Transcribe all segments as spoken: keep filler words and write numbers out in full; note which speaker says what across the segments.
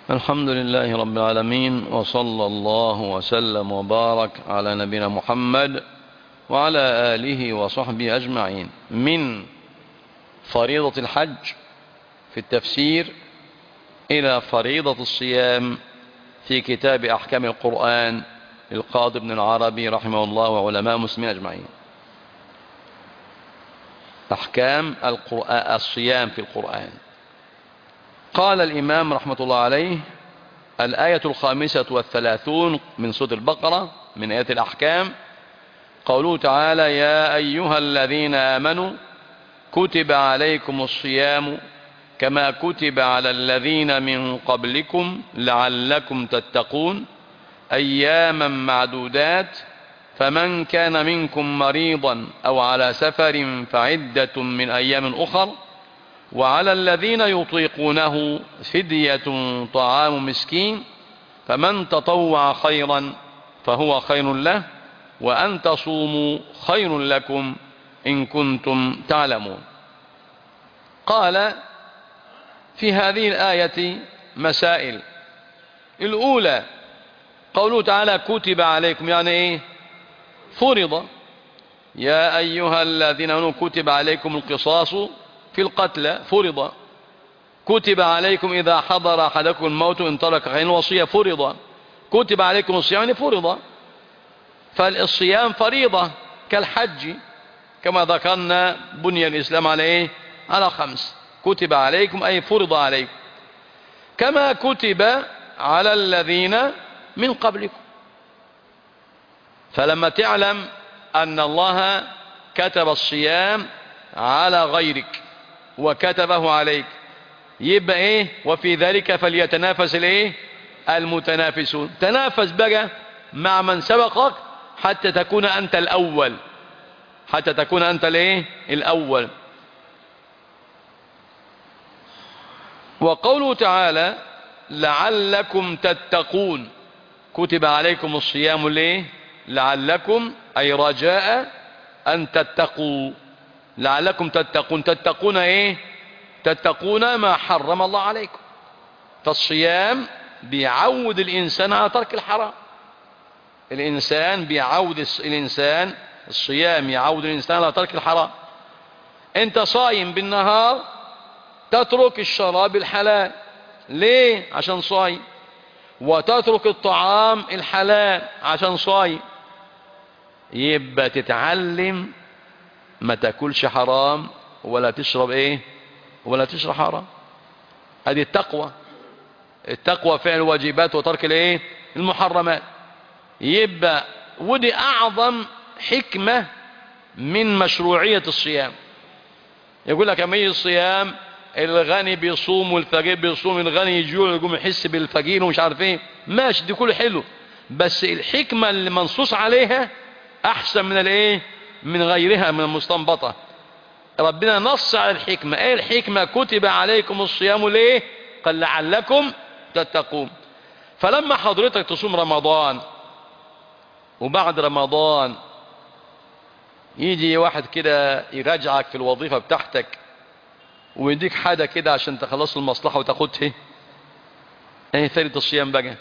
Speaker 1: الحمد لله رب العالمين، وصلى الله وسلم وبارك على نبينا محمد وعلى آله وصحبه أجمعين. من فريضة الحج في التفسير إلى فريضة الصيام في كتاب أحكام القرآن للقاضي ابن العربي رحمه الله وعلماء المسلمين أجمعين. أحكام القرآن الصيام في القرآن. قال الإمام رحمة الله عليه: الآية الخامسة والثلاثون من سورة البقرة من آيات الأحكام، قوله تعالى: يا أيها الذين آمنوا كتب عليكم الصيام كما كتب على الذين من قبلكم لعلكم تتقون أياما معدودات، فمن كان منكم مريضا أو على سفر فعدة من أيام أخر، وعلى الذين يطيقونه فدية طعام مسكين، فمن تطوع خيرا فهو خير له، وأن تصوموا خير لكم إن كنتم تعلمون. قال في هذه الآية مسائل. الأولى قوله تعالى: كتب عليكم، يعني إيه؟ فرض. يا أيها الذين آمنوا كتب عليكم القصاص في القتلى، فرض. كتب عليكم إذا حضر أحدكم الموت إن ترك خيرا الوصية، فرض. كتب عليكم الصيام، يعني فرض. فالصيام فريضة كالحج، كما ذكرنا بني الإسلام على إيه؟ على خمس. كتب عليكم أي فرض عليكم، كما كتب على الذين من قبلكم. فلما تعلم أن الله كتب الصيام على غيرك وكتبه عليك، يبقى ايه؟ وفي ذلك فليتنافس الايه؟ المتنافسون. تنافس بقى مع من سبقك حتى تكون انت الاول، حتى تكون انت الايه؟ الاول. وقوله تعالى: لعلكم تتقون، كتب عليكم الصيام ليه؟ لعلكم أي رجاء أن تتقوا. لعلكم تتقون، تتقون ايه؟ تتقون ما حرم الله عليكم. فالصيام بيعود الإنسان على ترك الحرام. الإنسان بيعود الإنسان الصيام يعود الإنسان على ترك الحرام. أنت صايم بالنهار تترك الشراب الحلال، ليه؟ عشان صايم. وتترك الطعام الحلال عشان صايم. يبقى تتعلم ما تاكلش حرام ولا تشرب ايه؟ ولا تشرب حرام. هذه التقوى. التقوى فعل الواجبات وترك الايه؟ المحرمات. يبقى ودي اعظم حكمة من مشروعية الصيام. يقول لك اما يجي الصيام الغني بيصوم والفقير بيصوم، الغني يجوع يقوم يحس بالفقير ومش عارف ايه، ماشي، دي كله حلو، بس الحكمة اللي منصوص عليها احسن من الايه؟ من غيرها من المستنبطة. ربنا نص على الحكمة. ايه الحكمة؟ كتب عليكم الصيام ليه؟ قال لعلكم تتقون. فلما حضرتك تصوم رمضان وبعد رمضان يجي واحد كده يراجعك في الوظيفة بتاعتك ويديك حاجة كده عشان تخلص المصلحة وتاخدها، ايه ثالث الصيام بقى؟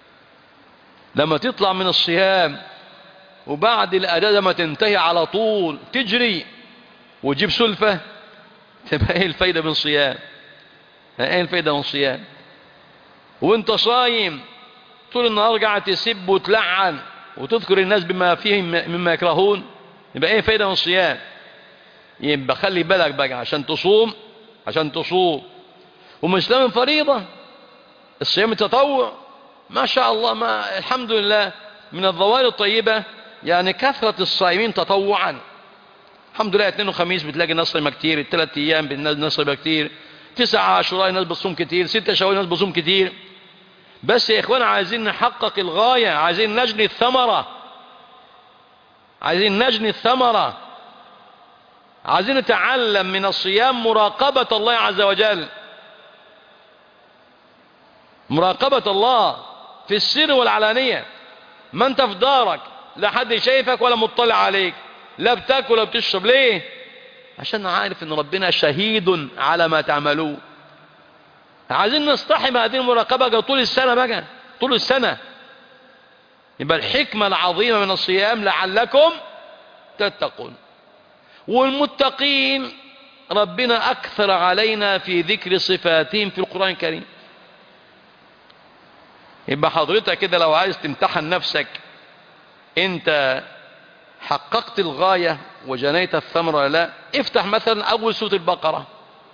Speaker 1: لما تطلع من الصيام وبعد الأداء ما تنتهي على طول تجري وتجيب سلفة، تبقى ايه الفايدة من الصيام؟ ايه الفايدة من الصيام؟ وانت صايم طول النهار قاعد تسب وتلعن وتذكر الناس بما فيهم مما يكرهون، يبقى ايه فايدة من الصيام؟ يبقى خلي بالك بقى عشان تصوم، عشان تصوم. ومش لازم فريضة، الصيام التطوع ما شاء الله، ما الحمد لله من الظواهر الطيبة يعني كثرة الصائمين تطوعا. الحمد لله اثنين وخميس بتلاقي الناس صايمة كتير، الثلاث ايام الناس صايمة كتير، تسعة عاشوراء الناس بتصوم كتير، ستة شوال الناس بتصوم كتير. بس يا اخوان عايزين نحقق الغاية، عايزين نجني الثمرة، عايزين نجني الثمرة، عايزين نتعلم من الصيام مراقبة الله عز وجل، مراقبة الله في السر والعلانية. ما انت في دارك لا حد شايفك ولا مطلع عليك، لا بتاكل ولا بتشرب، ليه؟ عشان عارف ان ربنا شهيد على ما تعملون. عايزين نصطحب هذه المراقبة طول السنة بقى، طول السنة. يبقى الحكمة العظيمة من الصيام لعلكم تتقون. والمتقين ربنا أكثر علينا في ذكر صفاتهم في القرآن الكريم. يبقى حضرتك كده لو عايز تمتحن نفسك انت حققت الغاية وجنيت الثمرة ولا لا، افتح مثلا أول سورة البقرة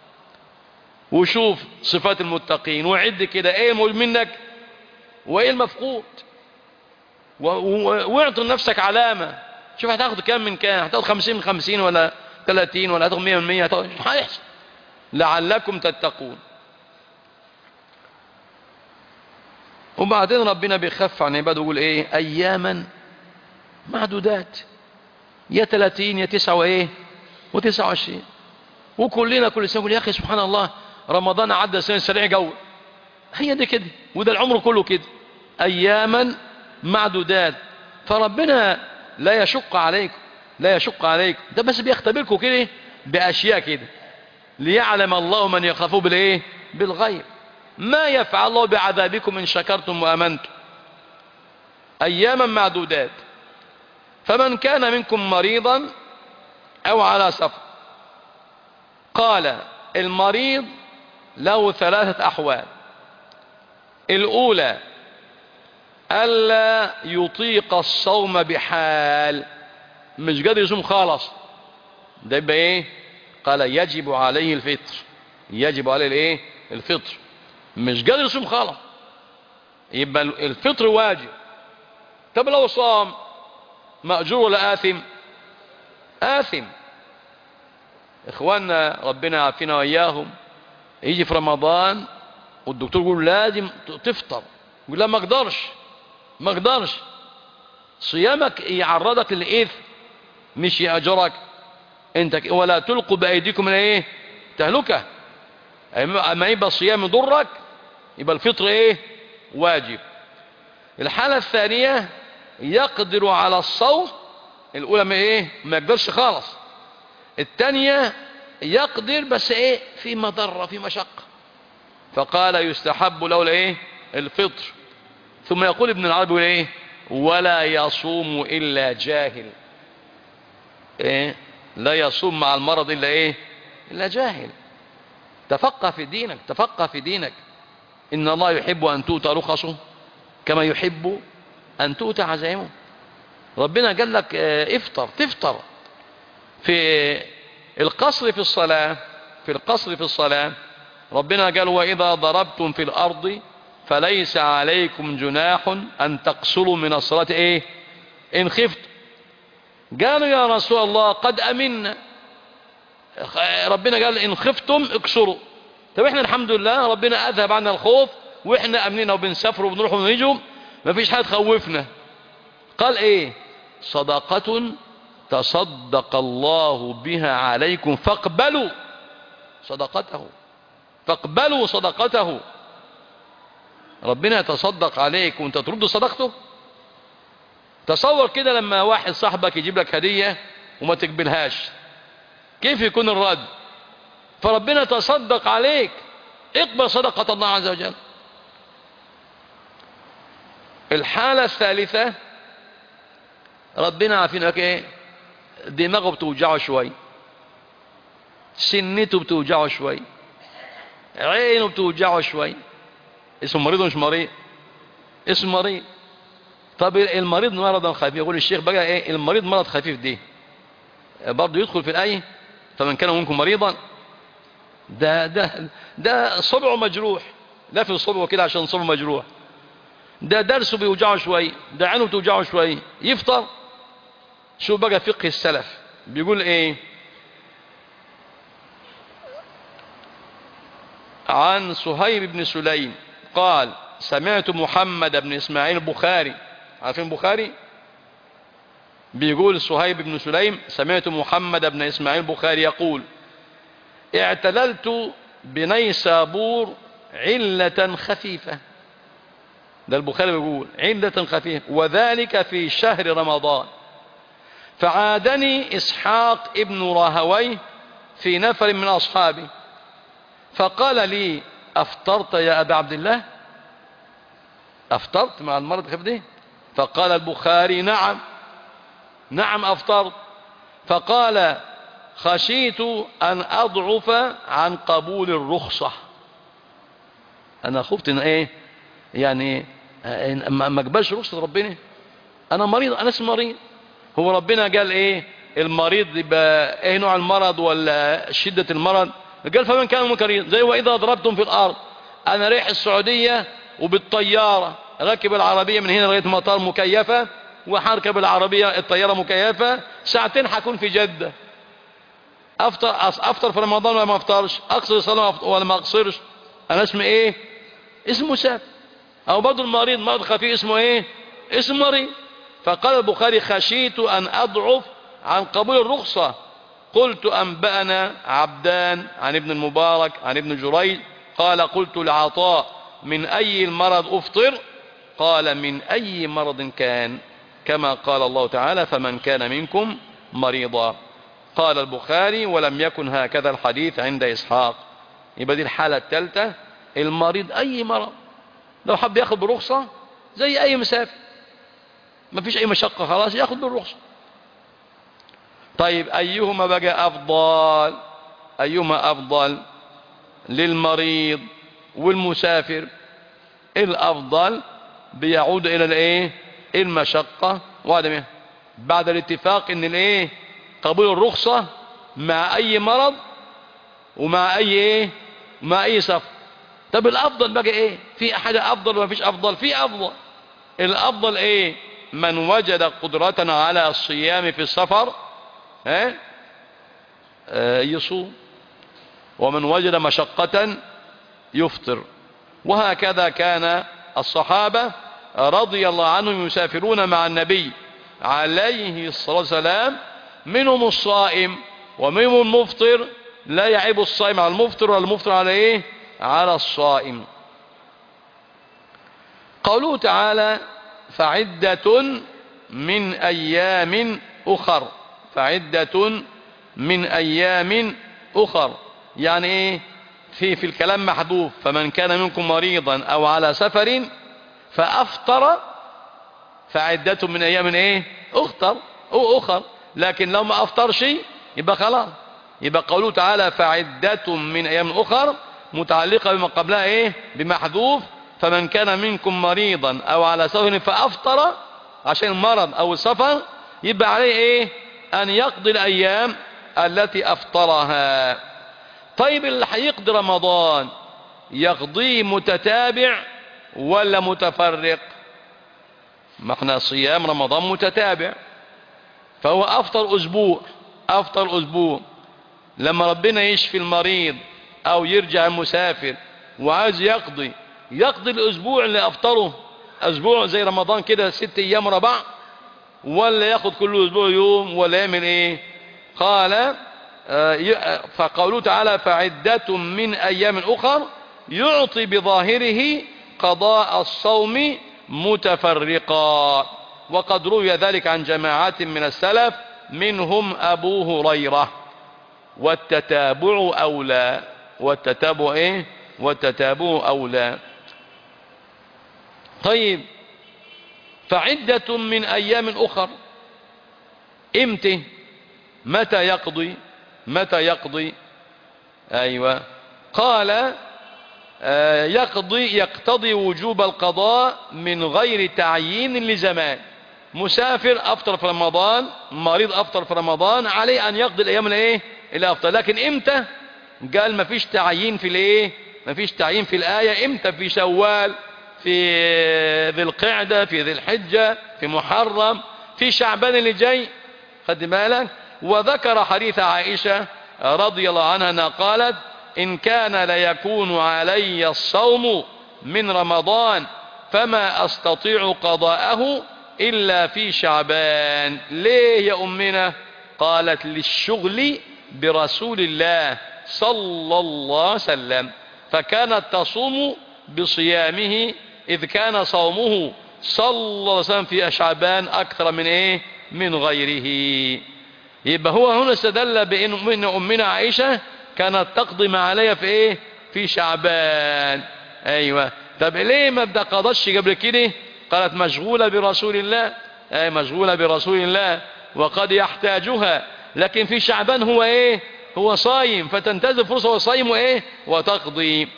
Speaker 1: وشوف صفات المتقين وعد كده ايه الموجود منك وايه المفقود، واعطي لنفسك علامة. شوف هتاخد كام من كام، هتاخد خمسين من خمسين ولا ثلاثين ولا هتاخد مية من مية، هيحصل. لعلكم تتقون. وبعدين ربنا بيخف عن عباده ويقول ايه؟ اياما معدودات، يا ثلاثين يا تسعة وايه وتسعة وعشرين. وكلنا كل سنه نقول يا اخي سبحان الله رمضان عدى سنه سريع جو. هي دي كده، وده العمر كله كده، اياما معدودات. فربنا لا يشق عليكم، لا يشق عليكم، ده بس بيختبركم كده باشياء كده ليعلم الله من يخافه بالايه؟ بالغيب. ما يفعل الله بعذابكم ان شكرتم وامنتم. اياما معدودات. فمن كان منكم مريضا او على سفر. قال المريض له ثلاثة احوال. الاولى الا يطيق الصوم بحال، مش قادر يصوم خالص، ده يبقى ايه؟ قال يجب عليه الفطر، يجب عليه الايه؟ الفطر. مش قادر يصوم خالص يبقى الفطر واجب. طب لو صام مأجور ولا آثم؟ آثم. إخواننا ربنا يعافينا وإياهم، يجي في رمضان والدكتور يقول لازم تفطر، يقول لا ما اقدرش، ما اقدرش. صيامك يعرضك للإثم مش يأجرك انت. ولا تلقوا بأيديكم من ايه؟ تهلكة. اما يبقى الصيام يضرك يبقى الفطر ايه؟ واجب. الحالة الثانية يقدر على الصوم. الاولى ما ايه؟ ما يقدرش خالص. الثانية يقدر بس ايه؟ في مضرة، في مشقة. فقال يستحب له الايه؟ الفطر. ثم يقول ابن العربي ايه؟ ولا يصوم الا جاهل. ايه؟ لا يصوم مع المرض الا ايه؟ الا جاهل. تفقه في دينك، تفقه في دينك. ان الله يحب ان تؤتى رخصه كما يحب ان تؤتى عزائمه. ربنا قال لك افطر، تفطر. في القصر في الصلاة، في القصر في الصلاة ربنا قال واذا ضربتم في الارض فليس عليكم جناح ان تقصروا من الصلاة ايه؟ ان خفتم. قالوا يا رسول الله قد امنا. ربنا قال ان خفتم اكسروا. طب احنا الحمد لله ربنا اذهب عنا الخوف واحنا امنين وبنسافر وبنروح ونيجوا، ما فيش حاجه تخوفنا. قال ايه؟ صدقة تصدق الله بها عليكم فاقبلوا صدقته، فاقبلوا صدقته. ربنا يتصدق عليك وانت ترد صدقته. تصور كده لما واحد صاحبك يجيب لك هدية وما تقبلهاش، كيف يكون الرد؟ فربنا تصدق عليك، اقبل صدقة الله عز وجل. الحالة الثالثة ربنا عارفين لك ايه؟ دماغه بتوجعه شوي، سنته بتوجعه شوي، عينه بتوجعه شوي. اسمه مريض ومش مريض؟ اسمه مريض. طب المريض مرضا خفيف، يقول الشيخ بقى ايه؟ المريض مرض خفيف دي برضه يدخل في الآية؟ فمن كان منكم مريضا، ده ده ده صبعه مجروح، لا في صبعه كده عشان صبعه مجروح، ده درسه بيوجعه شوي، ده عينه بتوجعه شوي، يفطر. شوف بقى فقه السلف بيقول ايه؟ عن صهيب بن سليم قال سمعت محمد بن اسماعيل البخاري، عارفين البخاري؟ بيقول صهيب بن سليم سمعت محمد بن اسماعيل البخاري يقول اعتللت بنيسابور علة خفيفة. ده البخاري بيقول علة خفيفة، وذلك في شهر رمضان. فعادني إسحاق ابن راهويه في نفر من أصحابي فقال لي أفطرت يا أبا عبد الله؟ أفطرت مع المرض الخفيف ده؟ فقال البخاري نعم نعم أفطرت. فقال خشيت أن أضعف عن قبول الرخصة. أنا خفت إن إيه يعني ما أقبلش رخصة ربنا. أنا مريض، أنا اسمي مريض. هو ربنا قال إيه المريض يبقى إيه نوع المرض ولا شدة المرض؟ قال فمن كان مريض زي وإذا ضربتم في الأرض. أنا رايح السعودية وبالطيارة راكب العربية من هنا لغاية مطار مكيفة، وحركب العربية الطيارة مكيفة ساعتين حكون في جدة. أفطر أفطر في رمضان ولا ما أفطرش؟ أقصر الصلاة ولا ما أقصرش؟ أنا اسمي إيه؟ اسمه مسافر. أو برضه المريض مرض خفيف اسمه إيه؟ اسم مريض. فقال البخاري خشيت أن أضعف عن قبول الرخصة. قلت أنبأنا عبدان عن ابن المبارك عن ابن جريج قال قلت لعطاء من أي المرض أفطر؟ قال من أي مرض كان، كما قال الله تعالى فمن كان منكم مريضا. قال البخاري ولم يكن هكذا الحديث عند إسحاق. يبقى دي الحالة الثالثة، المريض أي مرض لو حب ياخد برخصة زي أي مسافر ما فيش أي مشقة خلاص ياخد بالرخصة. طيب أيهما بقى أفضل؟ أيهما أفضل للمريض والمسافر؟ الأفضل بيعود إلى الإيه؟ المشقة وعدمها بعد الاتفاق إن الإيه؟ قبول الرخصة مع أي مرض ومع أي إيه؟ مع أي سفر. طب الأفضل بقى إيه؟ في حاجة أفضل وما فيش أفضل؟ في أفضل. الأفضل إيه؟ من وجد قدرة على الصيام في السفر ها آه يصوم، ومن وجد مشقة يفطر. وهكذا كان الصحابة رضي الله عنهم يسافرون مع النبي عليه الصلاة والسلام، منهم الصائم ومنهم المفطر. لا يعيب الصائم على المفطر ولا المفطر على ايه؟ على الصائم. قوله تعالى فعدة من أيام أخر. فعدة من أيام أخر يعني ايه؟ في في الكلام محذوف فمن كان منكم مريضا أو على سفر فأفطر فعدة من أيام ايه؟ أخطر أو أخر. لكن لو ما أفطرش يبقى خلاص. يبقى قوله تعالى فعدة من أيام أخر متعلقة بما قبلها ايه؟ بمحذوف فمن كان منكم مريضا أو على سفر فأفطر عشان المرض أو السفر يبقى عليه ايه؟ أن يقضي الأيام التي أفطرها. طيب اللي هيقضي رمضان يقضيه متتابع ولا متفرق؟ ما احنا صيام رمضان متتابع، فهو أفطر أسبوع أفطر أسبوع. لما ربنا يشفي المريض أو يرجع المسافر وعايز يقضي يقضي الأسبوع اللي أفطره أسبوع زي رمضان كده ست أيام ربع، ولا ياخد كل أسبوع يوم، ولا يعمل إيه؟ قال فقوله تعالى فعدة من أيام أخر يعطي بظاهره قضاء الصوم متفرقا. وقد روي ذلك عن جماعات من السلف منهم أبو هريرة. والتتابع أولى. والتتابع إيه؟ والتتابع أولى. طيب فعدة من أيام أخر إمتى؟ متى يقضي؟ متى يقضي؟ أيوة قال آه يقضي يقتضي وجوب القضاء من غير تعيين لزمان. مسافر أفطر في رمضان، مريض أفطر في رمضان، عليه أن يقضي الأيام الايه اللي أفطر. لكن إمتى؟ قال ما فيش تعيين في الايه، ما فيش تعيين في الآية. إمتى؟ في شوال، في ذي القعدة، في ذي الحجة، في محرم، في شعبان اللي جاي. خد بالك. وذكر حديث عائشة رضي الله عنها أنها قالت إن كان ليكون علي الصوم من رمضان فما أستطيع قضاءه إلا في شعبان. ليه يا أمنا؟ قالت للشغل برسول الله صلى الله عليه وسلم، فكانت تصوم بصيامه إذ كان صومه صلى الله عليه وسلم في شعبان أكثر من إيه؟ من غيره. يبقى هو هنا استدل بأن أمنا عائشة كانت تقضي ما عليها في إيه؟ في في شعبان. ايوه. طب ليه ما بتقضش قبل كده؟ قالت مشغولة برسول الله. اي مشغولة برسول الله وقد يحتاجها، لكن في شعبان هو ايه؟ هو صايم، فتنتهز فرصة وصايم وايه وتقضي.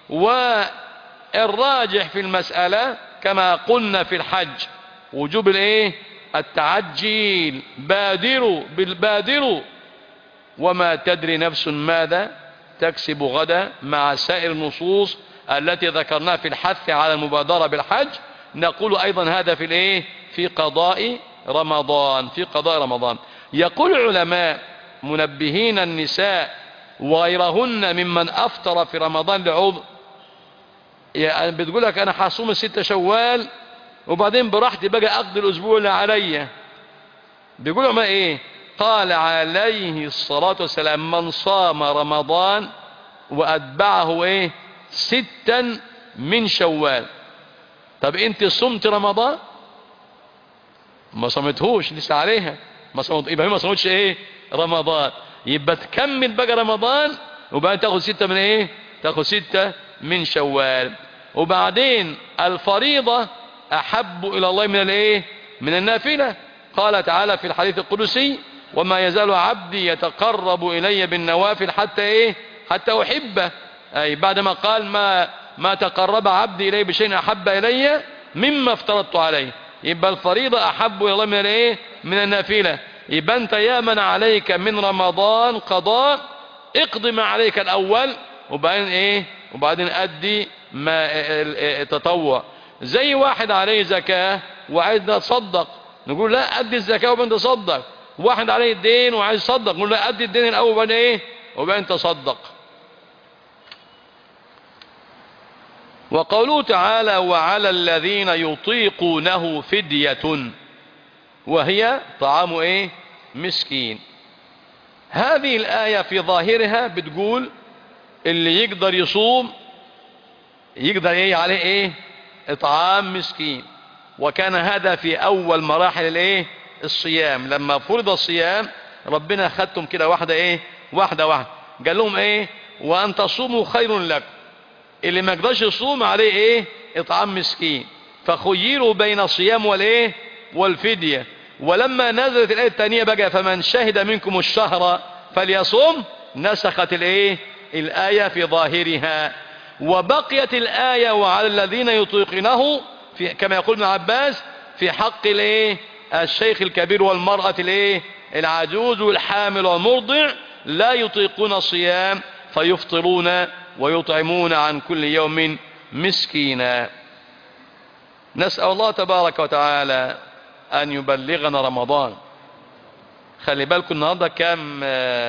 Speaker 1: والراجح في المسألة كما قلنا في الحج وجوب الايه التعجيل، بادروا بالبادروا وما تدري نفس ماذا تكسب غدا، مع سائر النصوص التي ذكرناها في الحث على المبادرة بالحج. نقول أيضا هذا في الايه في قضاء رمضان، في قضاء رمضان. يقول العلماء منبهين النساء وغيرهن ممن أفطر في رمضان لعذر، يعني بتقول لك أنا حصوم الستة شوال وبعدين براحتي بقى أقضي الأسبوع اللي عليا. بيقولوا ما إيه؟ قال عليه الصلاة والسلام من صام رمضان وأتبعه إيه ستا من شوال. طب أنت صمت رمضان؟ ما صمتهوش لسه عليها، ما صمت، يبقى هي ما صمتش إيه رمضان، يبقى تكمل بقى رمضان وبعدين تاخد ستة من إيه تاخد ستة من شوال. وبعدين الفريضة أحب إلى الله من الإيه من النافلة. قال تعالى في الحديث القدسي وما يزال عبدي يتقرب إلي بالنوافل حتى إيه حتى أحبه. أي بعدما قال ما ما تقرب عبدي إلي بشيء أحب إلي مما افترضت عليه، يبقى الفريضة أحب إلى الله من الإيه من النافلة. يبقى أنت يا من عليك من رمضان قضاء اقض ما عليك الأول وبعدين إيه وبعدين أدي ما تطوع. زي واحد عليه زكاة وعايز يتصدق، نقول لا أدي الزكاة وبعدين تصدق. واحد عليه الدين وعايز يصدق، نقول لا أدي الدين الأول وبعدين إيه وبعدين تصدق. وقوله تعالى وعلى الذين يطيقونه فدية، وهي طعام إيه مسكين. هذه الآية في ظاهرها بتقول اللي يقدر يصوم يقدر ايه عليه ايه اطعام مسكين. وكان هذا في اول مراحل الايه الصيام، لما فرض الصيام ربنا خدتم كده واحده ايه واحده واحده، قال لهم ايه وان تصوموا خير لكم، اللي ما يقدرش يصوم عليه ايه اطعام مسكين. فخيروا بين الصيام والايه والفديه. ولما نزلت الايه الثانيه بقى فمن شهد منكم الشهر فليصوم، نسخت الايه الايه في ظاهرها. وبقيت الآية وعلى الذين يطيقونه في كما يقول ابن عباس في حق الايه الشيخ الكبير والمرأة الايه العجوز والحامل والمرضع لا يطيقون الصيام فيفطرون ويطعمون عن كل يوم مسكينا. نسأل الله تبارك وتعالى أن يبلغنا رمضان. خلي بالكم النهارده كام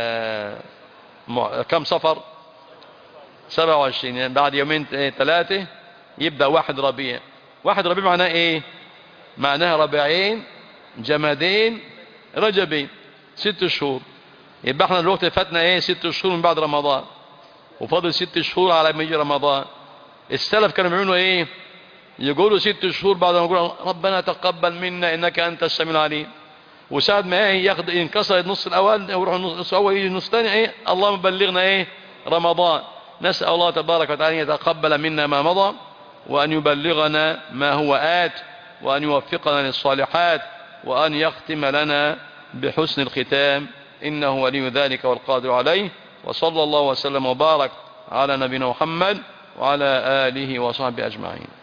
Speaker 1: كام صفر سبعة وعشرين، يعني بعد يومين ثلاثة يبدأ واحد ربيع. واحد ربيع معناه ايه معناها ربيعين جمادين رجبين، ست شهور. يبقى احنا الوقت فاتنا ايه ست شهور من بعد رمضان وفاضل ست شهور على ما يجي رمضان. السلف كانوا بيعملوا ايه يقولوا ست شهور بعد ما يقولوا ربنا تقبل منا انك انت السميع العليم، وساعد ما ايه ياخد ينكسر النص الاول ويروح النص الاول يجي النص الثاني ايه اللهم بلغنا ايه رمضان. نسأل الله تبارك وتعالى أن يتقبل منا ما مضى وأن يبلغنا ما هو آت وأن يوفقنا للصالحات وأن يختم لنا بحسن الختام، إنه ولي ذلك والقادر عليه. وصلى الله وسلم وبارك على نبينا محمد وعلى آله وصحبه أجمعين.